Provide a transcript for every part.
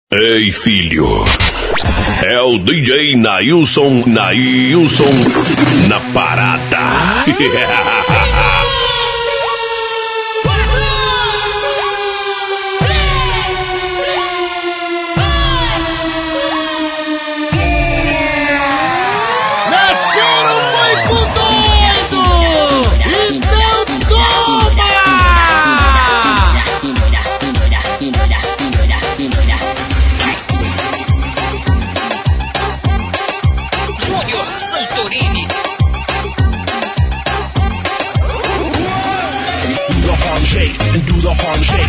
Ei, filho. É o DJ Nailson na parada. Do the harm shake.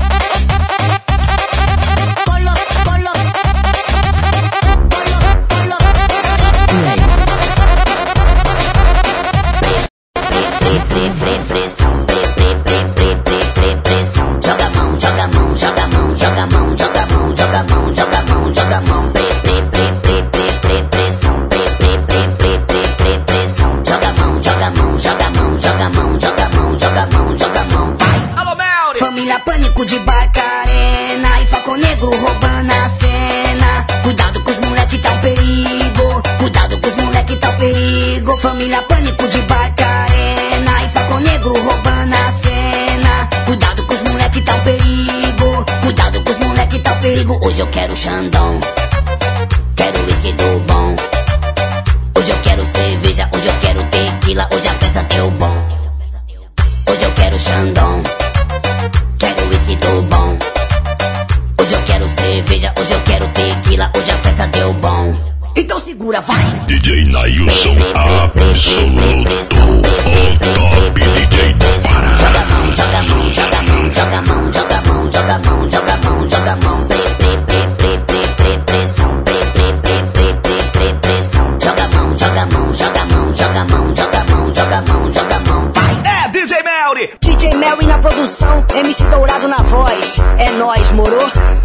Família Pânico de Barcarena e Falcão Negro roubando a cena. Cuidado com os moleque tá um perigo. Cuidado com os moleque tá um perigo. Hoje eu quero Xandão, quero whisky do bom. Hoje eu quero cerveja, hoje eu quero tequila. Hoje a festa deu bom. Hoje eu quero Xandão, quero whisky do bom. Hoje eu quero cerveja, hoje eu quero tequila. Hoje a festa deu bom. Então segura, vai! DJ Nailson absoluto, o top DJ da parada. Joga a mão, joga a mão, joga a mão, joga a mão, joga a mão, joga a mão, joga a mão, joga a mão. Pressão, pressão. Joga a mão, joga a mão, joga a mão, joga a mão, joga a mão, joga a mão, joga a mão, vai! É DJ Melry! DJ Melry na produção, MC Dourado na voz. É nóis, moro?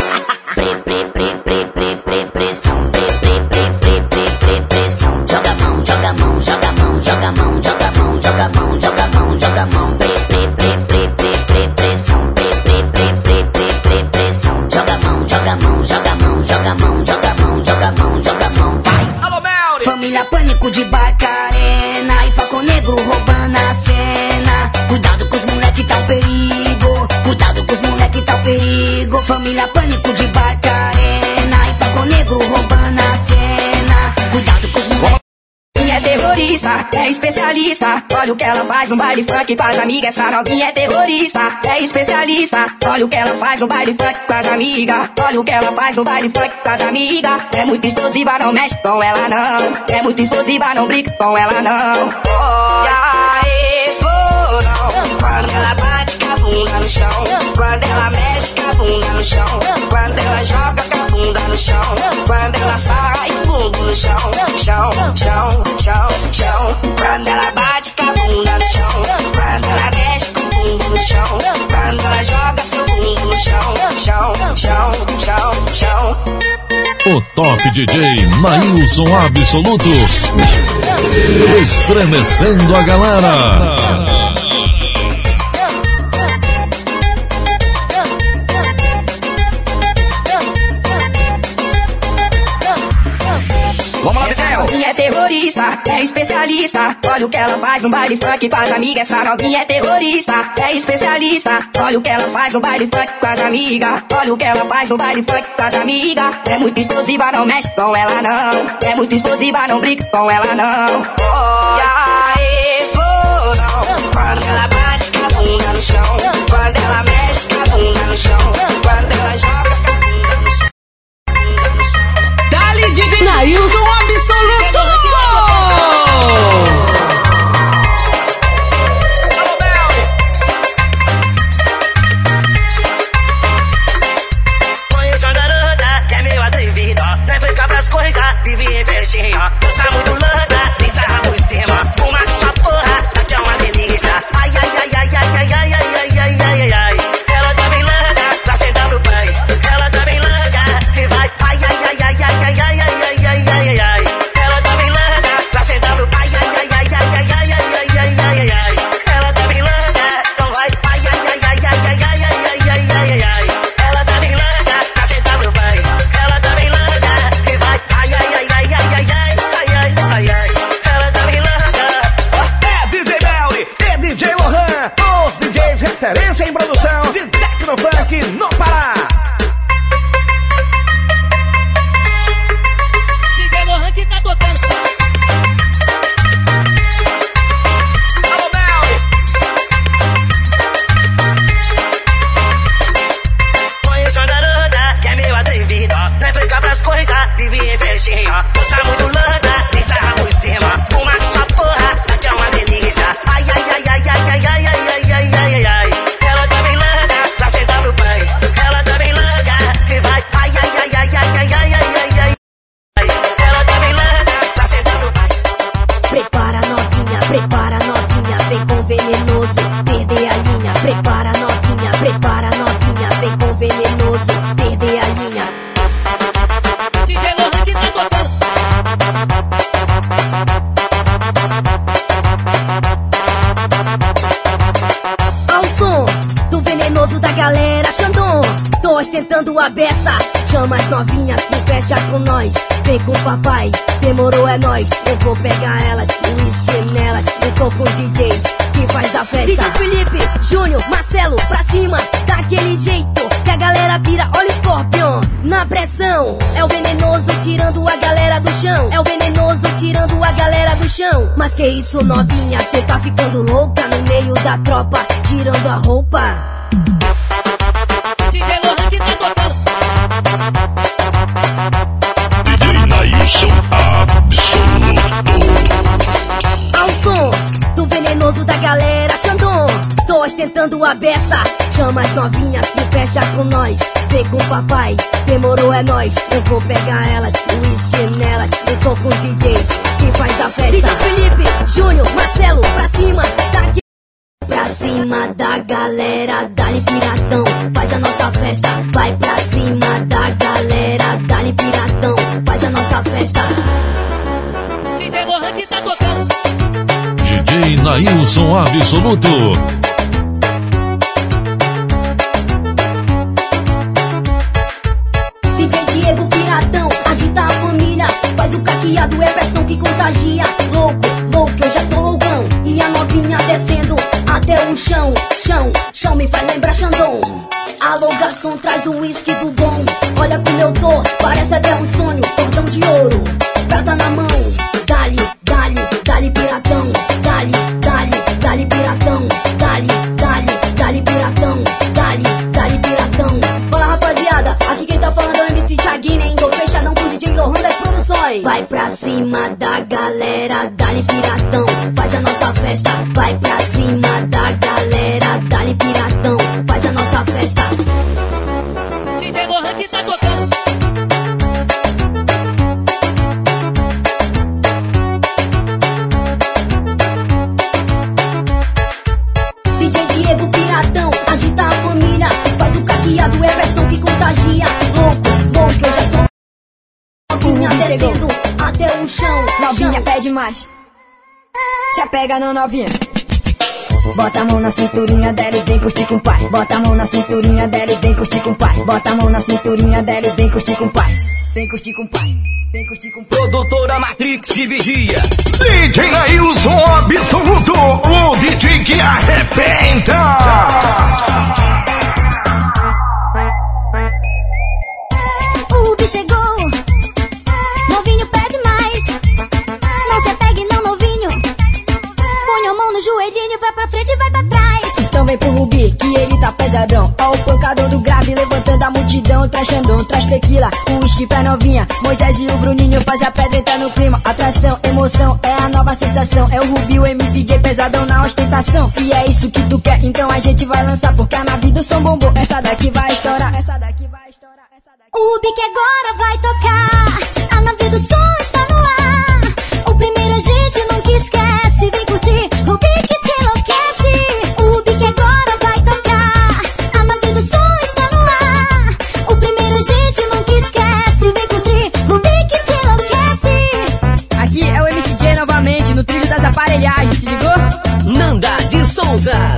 Pressão. Joga a mão, joga a mão, joga a mão, joga a mão, joga a mão, joga a mão, joga a mão, joga a mão. Pressão. Joga a mão, joga a mão, joga a mão, joga a mão, joga a mão, joga a mão, joga a mão, vai! Alô, Melry! Família Pânico de Barcarena e Falcão Negro roubando a cena. Cuidado com os moleque tá um perigo. Cuidado com os moleque tá um perigo. Família Pânico de Barcarena e Falcão Negro roubando a cena. Cuidado com os moleque. É terrorista, é especialista. Olha o que ela faz no baile funk com as amigas. Essa novinha é terrorista, é especialista. Olha o que ela faz no baile funk com as amigas. Olha o que ela faz no baile funk com as amigas. É muito explosiva, não mexe com ela não. É muito explosiva, não brinca com ela não. Olha a explosão quando ela bate com a bunda no chão. Quando ela mexe com a bunda no chão. Quando ela joga com a bunda no chão. Quando ela sai o bumbum no chão. Chão. Quando ela bate com a bunda no chão. Quando ela mexe com o bumbum no chão. Quando ela joga seu bumbum no chão. Chão. O top DJ Nailson absoluto, estremecendo a galera. Vamos lá, Michel! É terrorista, é especialista. Olha o que ela faz no baile funk com as amigas. Essa novinha é terrorista, é especialista. Olha o que ela faz no baile funk com as amigas. Olha o que ela faz no baile funk com as amigas. É muito explosiva, não mexe com ela não. É muito explosiva, não brinca com ela não. Olha a explosão quando ela bate com a bunda no chão. Quando ela mexe com a bunda no chão. Quando ela joga com a bunda no chão. Dali DJ Nailson absoluto! Conheço a garota que é meio atrevida. Não é fresca pras coisas, vive em festinha. Dança muito louca, tem sarra por cima. Uma com sua porra, até uma delícia. Ai. Ela também louca pra sentar pro pai. a beça. Chama as novinhas que fecha com nós. Vem com o papai, demorou é nóis. Eu vou pegar elas, uísque nelas. Eu tô com DJs que faz a festa. DJ Felipe, Júnior, Marcelo, pra cima, daquele jeito que a galera pira. Olha o Scorpion na pressão. É o venenoso tirando a galera do chão. É o venenoso tirando a galera do chão. Mas que isso, novinha, cê tá ficando louca no meio da tropa, tirando a roupa. DJ Lohan que tá tocando. DJ Nailson Absoluto. Ao som do venenoso da galera Xandão, tô ostentando a beça. Chama as novinhas que fecha com nós. Vem com o papai, demorou é nóis. Eu vou pegar elas, uísque nelas. Eu tô com DJs que faz a festa. DJ Felipe, Júnior, Marcelo, pra cima, daqui. Pra cima da galera, dá-lhe piratão, faz a nossa festa. Vai pra cima da galera, dá-lhe piratão, faz a nossa festa. DJ Lohan que tá tocando. DJ Nailson Absoluto. DJ Diego Piratão, agita a família. Faz o caqueado, é versão que contagia. Louco, louco, eu já tô loucão. E a novinha descendo até o chão. Chão me faz lembrar Xandão. Alô garçom, traz o uísque do bom. Olha como eu tô, parece até um sonho. Cordão de ouro, prata na mão. Dali, dali, dali piratão. Dali, dali, dali piratão. Dali, dali, dali piratão. Dali, dali piratão. Fala rapaziada, aqui quem tá falando é o MC Thiaguinho, hein? Tô fechadão com o DJ Lohan das produções. Vai pra cima da galera, dali piratão, faz a nossa festa. Vai pra cima da galera, dali piratão, faz a nossa festa. DJ Lohan que tá tocando. DJ Diego Piratão, agita a família. Faz o caqueado, é versão que contagia. Louco, louco, eu já tô. Novinha descendo até o chão. Novinha pede mais. Se apega no novinha. Bota a mão na cinturinha dela e vem curtir com o pai. Bota a mão na cinturinha dela e vem curtir com o pai. Bota a mão na cinturinha dela e vem curtir com o pai. Vem curtir com o pai. Vem curtir com o pai. Produtora Matrix de Vigia. DJ Nailson Absoluto, o DJ que arrebenta. O Rubi chegou, novinho pede mais. Não se apegue não, novinho. Põe a mão no joelhinho, vai pra frente e vai pra trás. Então vem pro Rubi, que ele tá pesadão. Ó o pancador do grave, levantando a multidão. Traz Xandão, traz tequila, o uísque pra novinha. Moisés e o Bruninho faz a pedra entrar no clima. Atração, emoção, é a nova sensação. É o Rubi, o MCJ pesadão na ostentação. Se é isso que tu quer, então a gente vai lançar. Porque a nave do som bombou, essa daqui vai estourar. Essa daqui vai estourar, essa daqui. O Rubi que agora vai tocar. A nave do som está no ar. O primeiro a gente nunca esquece. Vem curtir, Rubi que te enlouquece. O Rubi que agora vai tocar. A nave do som está no ar. O primeiro a gente nunca esquece. Vem curtir, Rubi que te enlouquece. Aqui é o MCJ novamente, no trilho das aparelhagens, se ligou? Nanda de Souza.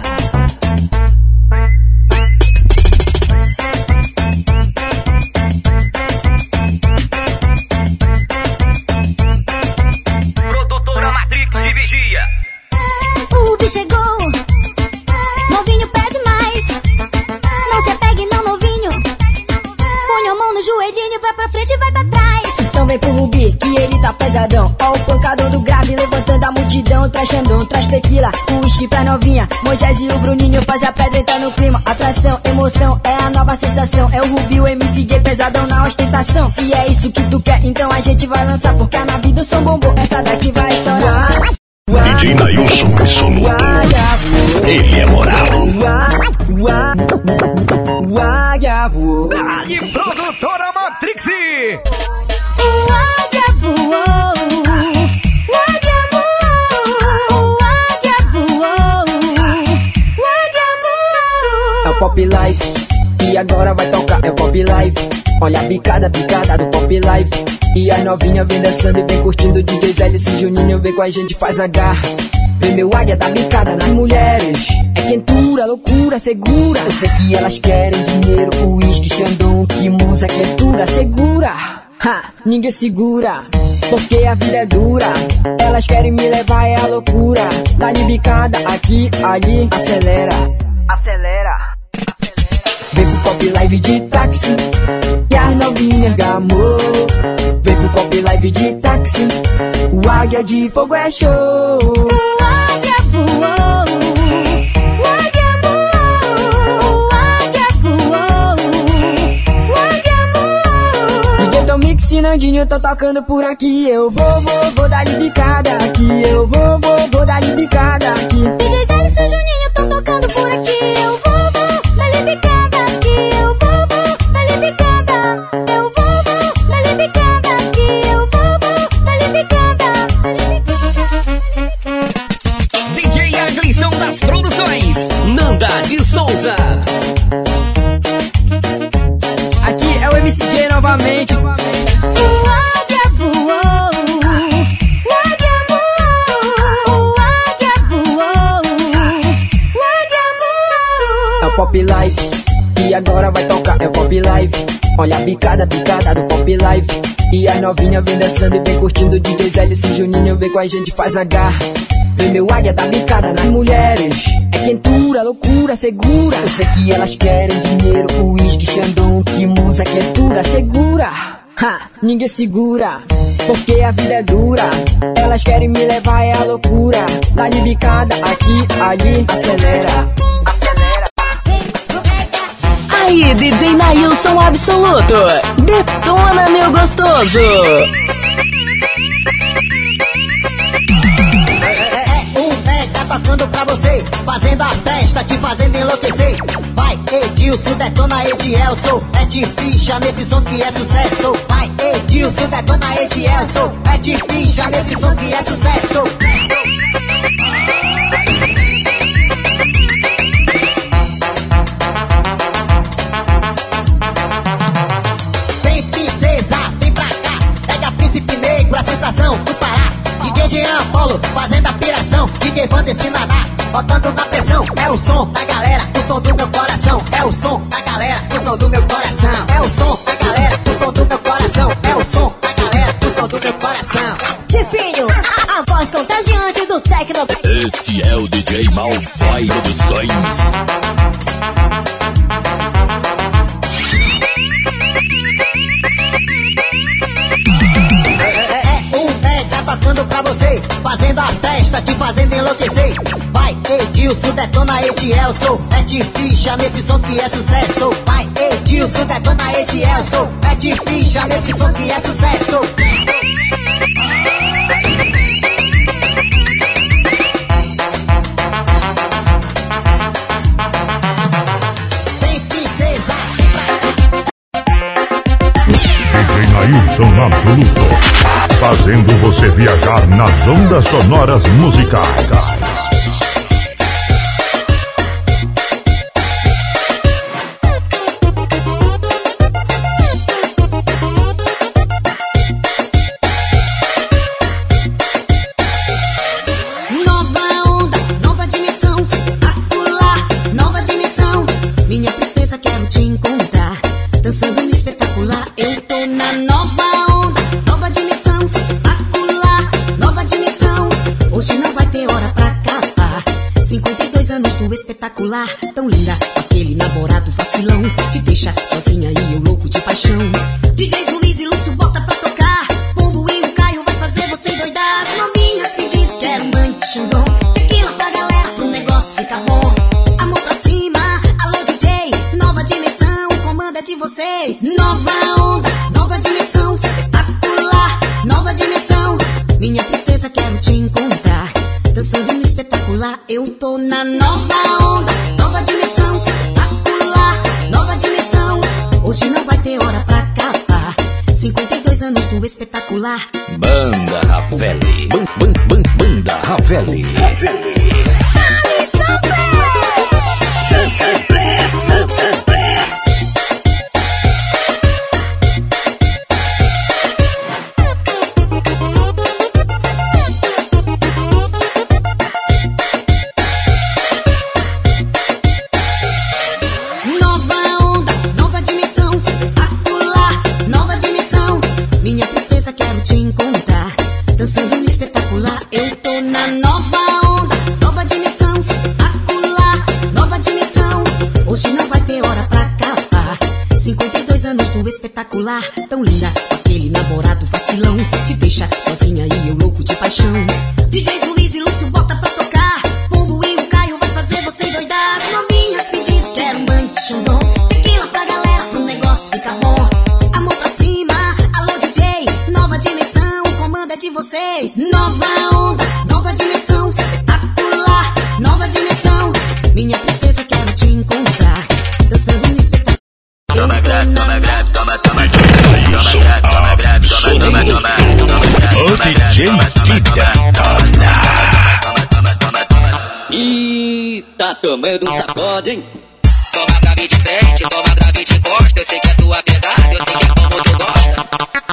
Produtora Matrix de Vigia. O Rubi chegou, novinho pede mais. Não se apegue não, novinho. Põe a mão no joelhinho, vai pra frente e vai pra trás. Então vem pro Rubi, que ele tá pesadão. Ó o pancador do grave, levantando a multidão. Traz Xandão, traz tequila, o uísque pra novinha. Moisés e o Bruninho faz a pedra entrar no clima. Atração, emoção, é a nova sensação. É o Rubi, o MCJ pesadão na ostentação. Se é isso que tu quer, então a gente vai lançar. Porque a nave do som bombou, essa daqui vai estourar. DJ Nailson Absoluto, ele é moral. Dali, produtora Matrix. O águia voou, o águia voou, o águia voou, o águia voou. É o Pop Life, e agora vai tocar, é o Pop Life. Olha a picada do Pop Life. E a novinha vem dançando e vem curtindo. DJ Zé e Juninho vem com a gente, faz a garra. Vem meu águia da bicada nas mulheres. é quentura, loucura, segura. Eu sei que elas querem dinheiro, uísque, xandão, que musa, quentura, segura. Ha, ninguém segura, porque a vida é dura. Elas querem me levar, é a loucura. Dá-lhe bicada aqui, ali, acelera, acelera. Vem pro Pop Live de táxi e as novinhas gamou. Vem pro Pop Live de táxi, o Águia de Fogo é show. O águia voou, o águia voou, o águia voou, o águia voou. DJ Tom Mix e Nandinho tô tocando por aqui. Eu vou dar-lhe bicada aqui. Eu vou dar-lhe bicada aqui. DJ Zé e seu Juninho tão tocando por aqui. Eu vou dar-lhe bicada aqui. Eu vou dar-lhe bicada. Eu vou dar-lhe bicada aqui. Eu vou dar-lhe bicada. DJ Aglisson das Produções, Nanda de Souza. Aqui é o MCJ novamente. O águia voou, o águia voou, o águia voou, o águia voou. É o Pop Live e agora vai tocar. É o Pop Live. Olha a bicada, bicada do Pop Live. E as novinhas vem dançando e vem curtindo. DJ Zé e Juninho vem com a gente, faz a garra. Vem meu águia da bicada nas mulheres. É quentura, loucura, segura. Eu sei que elas querem dinheiro, uísque, xandão, que musa, quentura, segura. Ha, ninguém segura, porque a vida é dura. Elas querem me levar, é a loucura. Dá-lhe bicada aqui, ali, acelera, acelera. Aí, DJ Nailson Absoluto. Detona, meu gostoso. Tocando pra você, fazendo a festa, te fazendo enlouquecer. Vai, Edilson, detona Edielson. É de ficha nesse som que é sucesso. Vai, Edilson, detona Edielson. É de ficha nesse som que é sucesso. Vem princesa, vem pra cá. Pega príncipe negro, a sensação do Pará. DJ Jean Apolo, fazendo a piração. DJ Vandercy Naná, botando na pressão. É o som da galera, o som do meu coração. É o som da galera, o som do meu coração. É o som da galera, o som do meu coração. É o som da galera, o som do meu coração. Tifinho, a voz contagiante do Tecno. Esse é o DJ Malfai Produções. Tocando pra você, fazendo a festa, te fazendo enlouquecer. Vai, Edilson, detona Edielson. É de ficha nesse som que é sucesso. Vai, Edilson, detona Edielson. É de ficha nesse som que é sucesso. Vem princesa, vem pra cá. DJ Nailson Absoluto. Fazendo você viajar nas ondas sonoras musicais. Nova onda, nova dimensão, espetacular, nova dimensão. Minha princesa, quero te encontrar. Dançando no espetacular, eu tô na nova onda, nova dimensão, espetacular, nova dimensão. Hoje não vai ter hora pra acabar. 52 anos do espetacular, tão linda, aquele namorado vacilão. Te deixa sozinha e eu louco de paixão. DJs Luiz e Lúcio volta pra tocar. Pombo e o Caio vai fazer você endoidar. As novinhas pedindo, quero mangue, xandão. Tequila pra galera, pro negócio ficar bom. Amor pra cima, alô DJ, nova dimensão, o comando é de vocês. Nova onda, nova dimensão, espetacular, nova dimensão. Minha princesa, quero te encontrar. Dançando no espetacular, eu tô na nova onda, nova dimensão, espetacular, nova dimensão. Hoje não vai ter hora pra acabar. 52 anos do espetacular. Banda Ravelli. Banda Ravelli. espetacular, tão linda. Aquele namorado vacilão te deixa sozinha e eu louco de paixão. DJs Luiz e Lúcio bota pra tocar. Pombo e o Caio vai fazer você endoidar. As novinhas pedindo quero mangue Xandão. Tequila pra galera pro negócio ficar bom. A mão pra cima, alô DJ. Nova dimensão, o comando é de vocês. Nova onda, nova dimensão. Espetacular, nova dimensão. Minha princesa, quero te encontrar. Dançando no espetáculo. Toma grave, toma grave, toma, toma. O DJ que detona. Ih, tá tomando um sacode, hein? Toma grave de frente, toma grave de costa. Eu sei que é tua pegada, eu sei que é como tu gosta.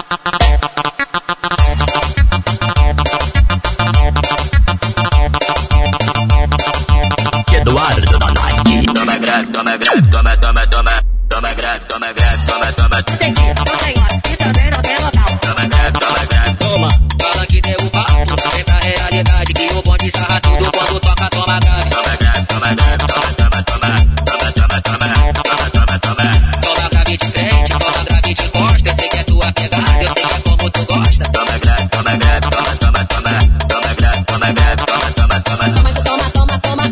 Eduardo da Night. Toma grave, toma grave, toma, toma, toma. Toma grave, toma grave, toma, toma. Entendi, não tem hora, e também não tem local. Toma grave, toma grave. Toma, fala que deu o papo. Vem pra realidade que o bonde sarra tudo quando toca, toma grave. Toma grave, toma grave, toma, toma, toma. Toma, toma, toma, toma, toma, toma. Toma grave de frente, toma grave de costa. Eu sei que é tua pegada, eu sei que é como tu gosta. Toma grave, toma grave, toma, toma, toma. Toma grave, toma grave, toma, toma, toma.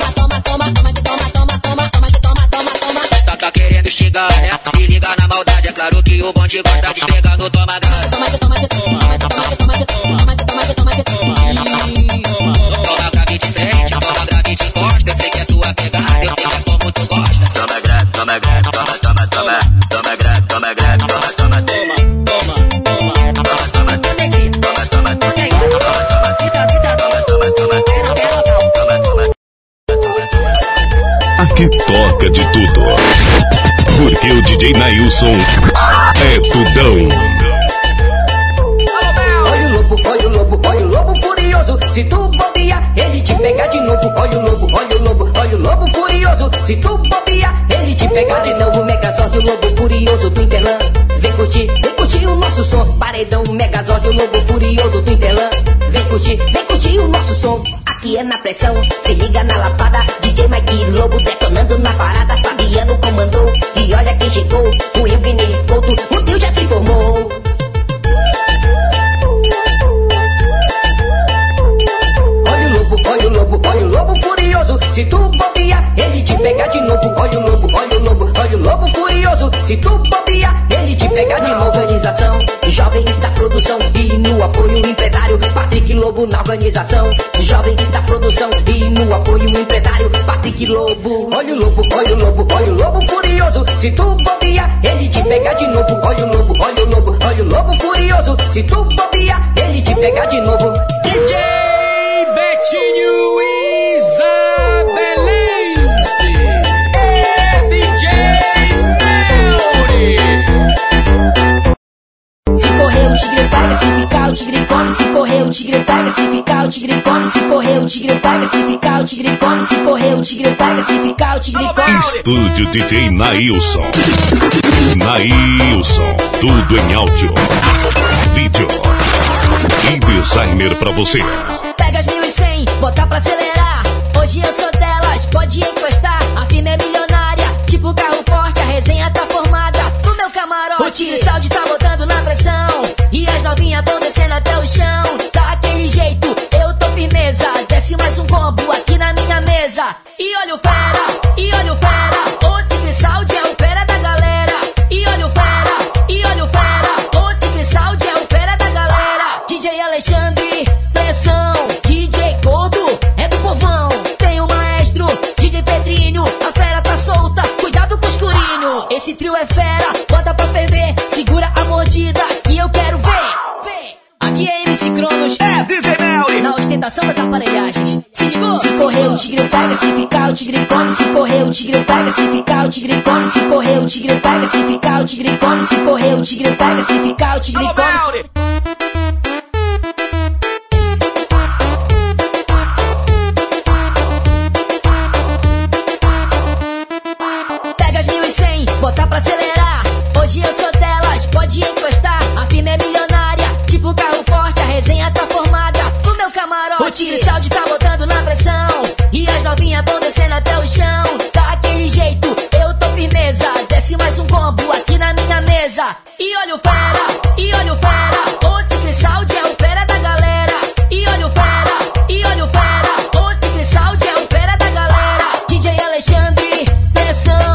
Tá querendo xingar, né? Se liga na maldade, é claro que o bonde gosta de esfregar no toma grave. Toma grave de frente, toma grave de costa. Eu sei que é tua pegada, eu sei que é como tu gosta. Toma grave, toma grave, toma, toma, toma. Toma grave, toma grave, toma, toma, toma. Toma, toma, Entendi, toma, toma, toma. tem hora, e também não tem local. Aqui toca de tudo. Porque o DJ Nailson é tudão. Olha o lobo, olha o lobo, olha o lobo furioso. Se tu bobear, ele te pega de novo. Olha o lobo, olha o lobo, olha o lobo furioso. Se tu bobear, ele te pega de novo. Megazord, o lobo furioso do Interlan. Vem curtir o nosso som. Paredão, Megazord, o lobo furioso do Interlan. Vem curtir o nosso som. Aqui é na pressão, se liga na lapada. DJ Mike Lobo detonando na parada. Fabiano comandou, e olha quem chegou. O Wilgner Couto, o trio já se formou. Olha o lobo, olha o lobo, olha o lobo furioso. Se tu bobear, ele te pega de novo. Olha o lobo, olha o lobo, olha o lobo furioso. Se tu bobear, ele te pega de novo. Organização, jovem da produção e no apoio empresário. Patrick Lobo na organização, jovem da produção e no apoio empresário. Patrick Lobo. Olha o lobo, olha o lobo, olha o lobo furioso. Se tu bobear, ele te pega de novo. Olha o lobo, olha o lobo, olha o lobo furioso. Se tu bobear, ele te pega de novo. DJ Betinho Isabelense, é DJ Melody. Se correr o tigre pega, se ficar o tigre come. Se correr o tigre pega, se ficar o tigre come. Se correr o tigre pega, se ficar o tigre come. Se correr o tigre pega, se ficar o tigre come. Estúdio DJ Nailson. Nailson. Tudo em áudio, vídeo e designer pra você. Pega as 1100, bota pra acelerar. Hoje eu sou delas, pode encostar. A firma é milionária, tipo carro forte. A resenha tá formada no meu camarote. O Saudi tá botando na pressão e as novinhas tão descendo até o chão. Daquele jeito, eu tô firmeza. Desce mais um combo aqui na minha mesa. E olha o fera, e olha o fera. O Tigre Saudi é o fera da galera. E olha o fera, e olha o fera. O Tigre Saudi é o fera da galera. DJ Alexandre, pressão. DJ Gordo, é do povão. Tem o maestro, DJ Pedrinho. A fera tá solta, cuidado com o escurinho. Esse trio é fera, bota pra ferver. Segura a mordida que eu quero ver. Aqui é MC Cronos, É DJ Melody. na ostentação das aparelhagens. Se ligou? Se correr o tigre pega, se ficar o tigre come. Se correr o tigre pega, se ficar o tigre come. Se correr o tigre pega, se ficar o tigre come. Se correr o tigre pega, se ficar o tigre come. Pega as 1100, bota pra acelerar. Hoje eu sou delas, pode encostar. A firma é milionária, tipo carro forte. A resenha tá formada no meu camarote. O Tigre Saudi tá botando na pressão e as novinhas tão descendo até o chão. Daquele jeito, eu tô firmeza. Desce mais um combo aqui na minha mesa. E olha o fera, e olha o fera. O Tigre Saúde é o fera da galera. E olha o fera, e olha o fera. O Tigre Saúde é o fera da galera. DJ Alexandre, pressão.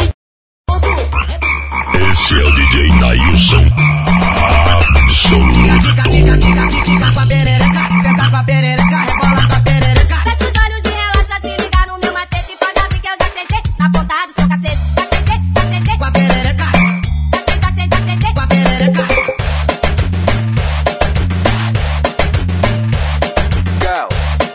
Esse é o DJ Nailson Absoluto. Fica com a perereca, senta com a perereca, rebola com a perereca. Fecha os olhos e relaxa, se liga no meu macete. Pode abrir que eu já sentei na ponta do seu cacete. Já sentei, Com a perereca, sentei. com a perereca. Go.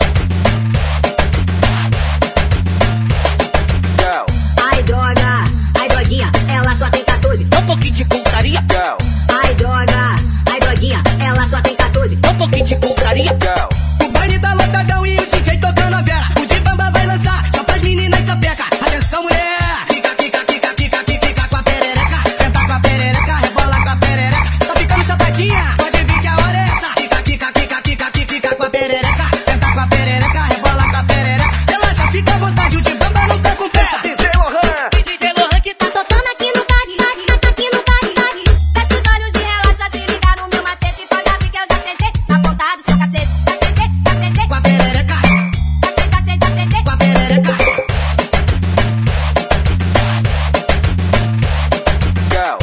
Go. Ai droga, ai droguinha, ela só tem 14. Um pouquinho de putaria. Go. Ai droga, ai droguinha, ela só tem 14. Um pouquinho de putaria. Go. O baile tá lotadão e o DJ tocando a vera. O de bamba vai lançar, só pras meninas sapeca. Atenção, mulher. Fica com a perereca. Senta com a perereca, rebola com a perereca. Tá ficando chapadinha, pode vir que a hora é essa. Fica com a perereca. Senta com a perereca, rebola com a perereca. Relaxa, fica à vontade, o de bamba não tá com pressa. DJ Lohan que tá Tocando aqui no baile, aqui no baile. Fecha os olhos e relaxa, se liga no meu macete. Pode abrir que eu já sentei na ponta do seu cacete. Já sentei. Com a perereca, Sentei. com a perereca. Go.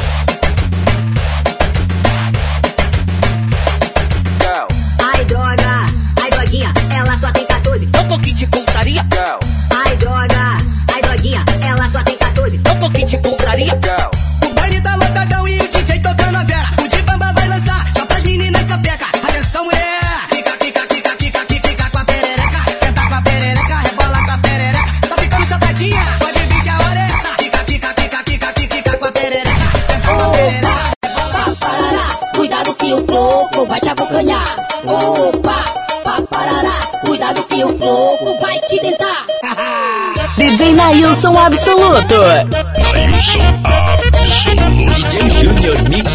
Go. Ai droga, ai droguinha, ela só tem 14. um pouquinho de putaria. Go. Ai droga, ai droguinha, ela só tem 14. Um pouquinho de putaria. Go. O baile tá lotadão e o DJ tocando a vera. O de bamba vai lançar, só pras meninas sapeca. Atenção, mulher. Fica com a perereca. Senta com a perereca, rebola com a perereca. Tá ficando chapadinha, pode vir que a hora é essa. Fica com a perereca. Senta com a perereca. Parará, cuidado que o louco vai te abocanhar. Opa, parará, cuidado que o louco vai te tentar. DJ Nailson Absoluto. Nailson Absoluto. DJ Junior Mix.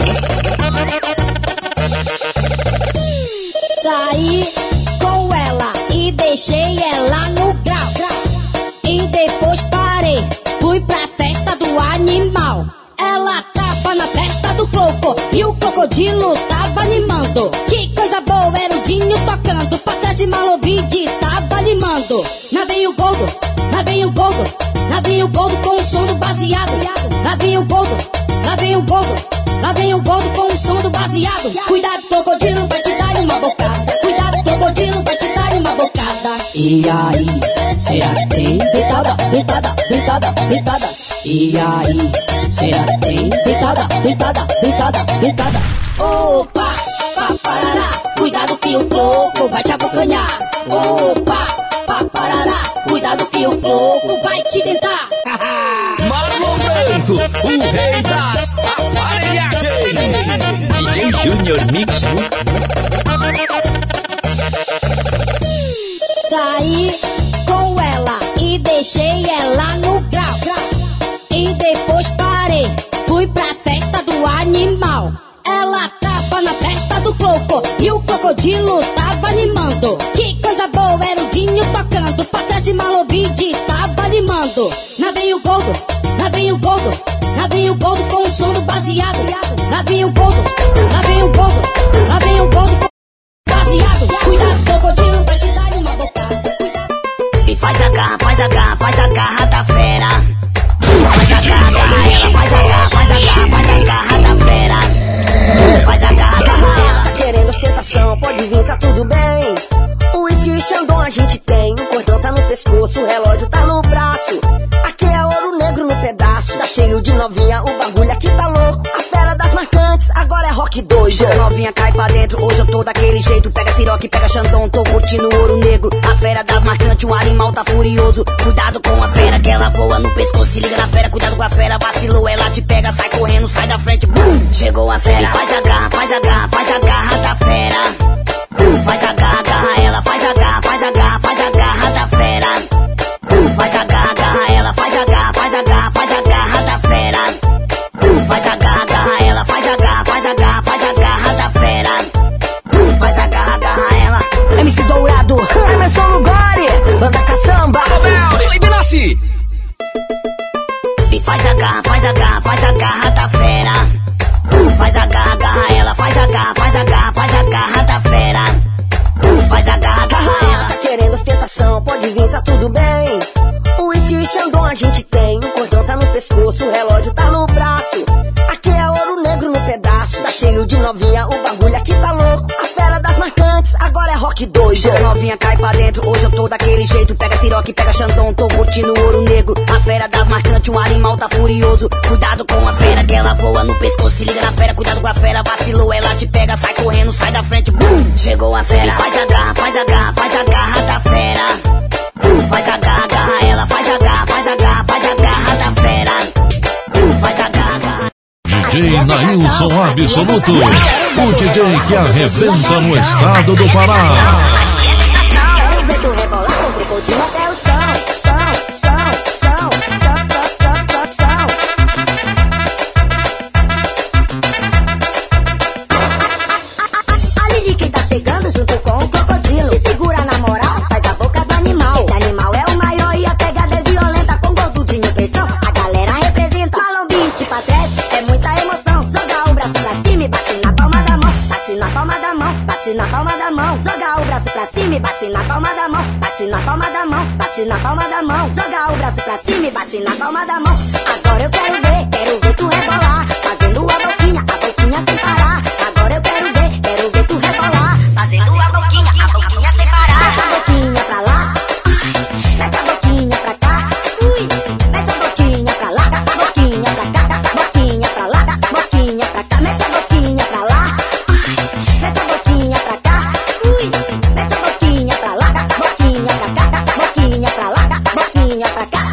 Saí com ela e deixei ela no grau. E depois parei, fui pra festa do animal. Ela tava na festa do coco e o crocodilo tava animando. Que coisa boa, era o Dinho tocando. Pra trás de Malobide tava animando. Lá vem o gordo, lá vem o gordo, lá vem o gordo com o som do baseado. Lá vem o gordo, lá vem o gordo, lá vem o gordo com o som do baseado. Cuidado, crocodilo, vai te dar uma bocada. Cuidado, crocodilo, vai te dar uma bocada. E aí, será que tem pitada? E aí, será que tem pitada? Opa, parará, cuidado que o louco vai te abocanhar. Opa, parará, cuidado que o louco vai te tentar. Marlon Branco, o rei das aparelhagens. DJ Junior Mix. Saí com ela e deixei ela no grau. E depois parei, fui pra festa do animal. Ela tava na festa do coco e o crocodilo tava animando. Que coisa boa, era o Dinho tocando. Pra trás de Malobide tava animando. Lá vem o gordo, lá vem o gordo, lá vem o gordo com o som do baseado. Lá vem o gordo, lá vem o gordo, lá vem o gordo com baseado. Cuidado, crocodilo, vai te dar uma bocada. Cuidado. E faz a garra da fera. Faz a garra, ela faz a garra da fera. Faz a garra. Tá querendo ostentação, pode vir, tá tudo bem. O uísque e Xandão a gente tem. O cordão tá no pescoço, o relógio tá no braço. Aqui é ouro negro no pedaço. Tá cheio de novinha, o bagulho aqui tá louco. A fera das marcantes, agora é rock doido. Novinha cai pra dentro, hoje eu tô daquele jeito. Pega Ciroque, pega Xandão, tô curtindo ouro negro. A fera das marcantes, o animal tá furioso. Cuidado com a fera que ela voa no pescoço. Se liga na fera, cuidado com a fera. Vacilou, ela te pega, sai correndo, sai da frente. Bum, chegou a fera. E faz a garra da fera. Faz a garra, ela faz a garra da fera. Faz a garra, ela faz a garra da fera. Faz a garra, ela faz a garra da fera. Faz a garra, ela. MC Dourado, Emerson Lugori, banda caçamba. Felipe Nassi. E faz a garra da fera. faz a garra da fera. Faz a garra ela. Tá querendo ostentação, pode vir, tá tudo bem. O uísque e Xandão a gente tem. O cordão tá no pescoço, o relógio tá no braço. Aqui é ouro negro no pedaço. Tá cheio de novinha, o bagulho aqui tá louco. A fera das marcantes, agora é rock doido. Novinha cai pra dentro, hoje eu tô daquele jeito. Pega Ciroque, pega Xandão, tô curtindo ouro negro. A fera das marcantes, um animal tá furioso. Cuidado com a fera que ela voa no pescoço. Se liga na fera, cuidado com a fera. Vacilou, ela te pega, sai correndo, sai da frente. Bum, chegou a fera. Faz a garra da fera. Faz a garra ela. Faz a garra da fera. Faz a garra. DJ Nailson Absoluto, o DJ que arrebenta no estado do Pará. Quero ver tu rebolar com o crocodilo até o chão. A Lili tá chegando junto com o crocodilo. Se segura na moral, faz a boca do animal. Esse animal é o maior e a pegada é violenta. Com gordudinho e pressão, a galera representa. Balão beat pra trás, é muita emoção. Joga o braço pra cima e bate na palma da mão. Bate na palma da mão, bate na palma da mão. Joga o braço pra cima e bate na palma da mão. Bate na palma da mão, bate na palma da mão. Joga o braço pra cima e bate na palma da mão. Agora eu quero ver tu rebolar. Fazendo a boquinha sem parar. Agora eu quero ver tu rebolar. Fazendo a boquinha sem parar. Mete a boquinha pra lá, mete a boquinha pra cá. Mete a boquinha pra lá, a boquinha pra cá. Boquinha pra lá, boquinha pra cá. Mete a boquinha pra lá, mete a boquinha pra cá. Mete a boquinha pra lá, boquinha pra cá. Boquinha pra lá, boquinha pra cá.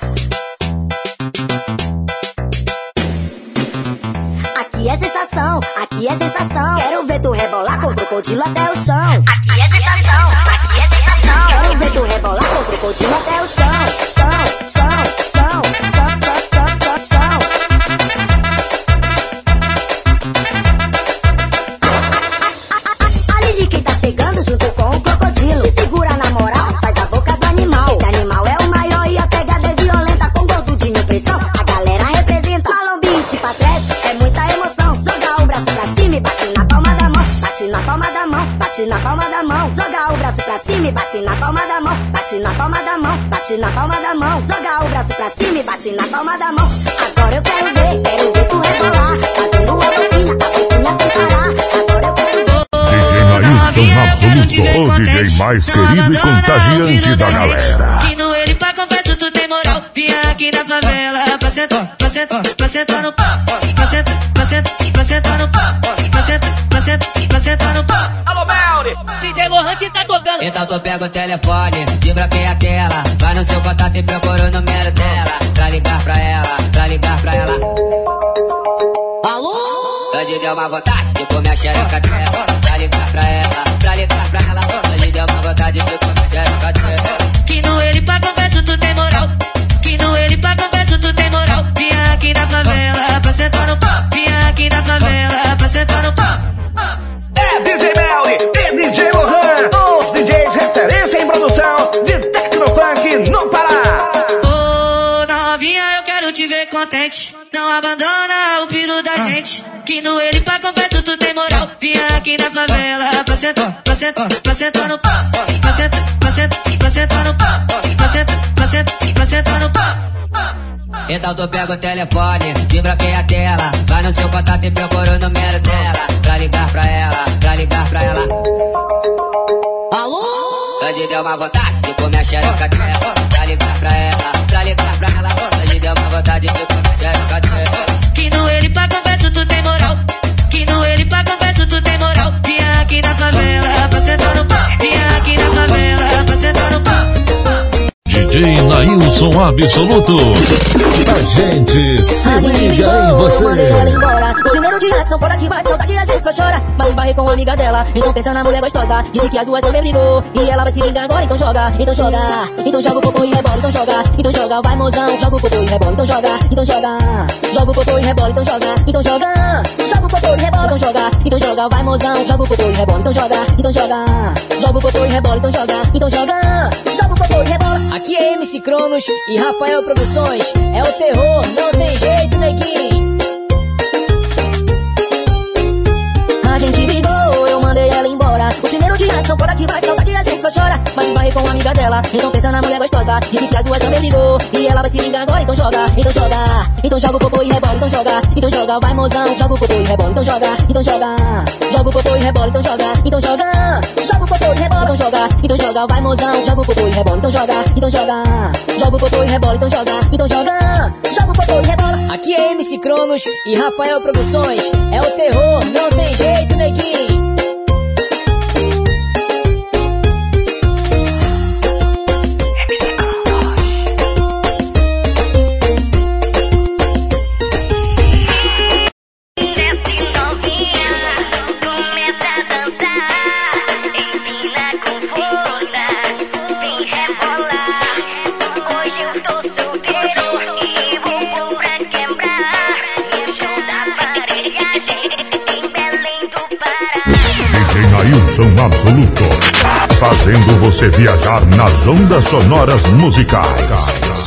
Aqui é sensação, aqui é sensação. Quero ver tu rebolar com o crocodilo até o chão. Aqui é sensação, aqui é sensação. Quero ver tu rebolar com o crocodilo até o chão. A Lili que tá chegando junto com o crocodilo. Se segura na moral, faz a boca do animal. Esse animal é o maior e a pegada é violenta. Com gordudinho e pressão, a galera representa. Balão beat pra trás, é muita emoção. Joga o braço pra cima e bate na palma da mão. Bate na palma da mão, bate na palma da mão. Joga o braço pra cima e bate na palma da mão. Bate na palma da mão, bate na palma da mão. Joga o braço pra cima e bate na palma da mão. Agora eu quero ver tu rebolar. Fazendo a boquinha sem parar. Agora eu quero ver. DJ Nailson Absoluto, o DJ mais querido e contagiante da galera. Que no ele pra confesso tu tem moral. Vinha aqui na favela pra sentar no pau. Pra sentar no pau. Pra sentar no pau. Alô, Melri, DJ Lohan que tá tocando. Então tu pega o telefone, desbloqueia a tela. Vai no seu contato e procura o número dela. Pra ligar pra ela. Alô? Hoje deu uma vontade de comer a xereca dela. Pra ligar pra ela. Hoje deu uma vontade de comer a xereca dela. Que no ele pra confesso tu tem moral. Que no ele pra confesso tu tem moral. Vinha aqui na favela pra sentar no pau. Vinha aqui na favela pra sentar no pau. É DJ Melri e DJ Lohan, os DJs referência em produção de Tecnofunk no Pará. Ô, novinha, eu quero te ver contente. Não abandona o piro da gente. Que no ele pra confesso tu tem moral. Vinha aqui na favela pra sentar no pau. Pra sentar no pau. Pra sentar no pau. Então tu pega o telefone, desbloqueia a tela. Vai no seu contato e procura o número dela. Pra ligar pra ela. Alô? Hoje deu uma vontade de comer a xereca dela. Pra ligar pra ela. Hoje deu uma vontade de comer a xereca dela. Que no ele pra confesso tu tem moral. Que no ele pra confesso tu tem moral. Vinha aqui na favela pra sentar no pau. Vinha aqui na favela pra sentar no pau. DJ Nailson Absoluto. A gente se liga em você. Mandei ela embora. O primeiro dia que são fora que bate saudade, a gente só chora. Mas esbarrei com uma amiga dela, então pensa na mulher gostosa. Disse que as duas também brigou e ela vai se vingar agora, então joga. Então joga o popô e rebola, então joga, vai mozão, joga o popô e rebola, então joga. Joga o popô e rebola, então joga o popô e rebola, então joga, vai mozão, joga o popô e rebola, então joga o popô e rebola, então joga o popô e rebola. Aqui é MC Cronos e Rafael Produções. É o terror, não tem jeito, neguinho. A gente só chora, mas esbarrei com uma amiga dela. Então pensa na mulher gostosa, disse que as duas também brigou. E ela vai se vingar agora, então joga, então joga. Então joga o popô e rebola, então joga. Então joga, vai mozão, joga o popô e rebola, então joga. Então joga, joga o popô e rebola, então joga. Então joga, joga o popô e rebola, então joga. Então joga, vai mozão, joga o popô e rebola, então joga. Então joga, joga o popô e rebola, então joga. Então joga, joga o popô e rebola. Aqui é MC Cronos e Rafael Produções. É o terror, não tem jeito, neguinho. Nailson Absoluto, fazendo você viajar nas ondas sonoras musicais.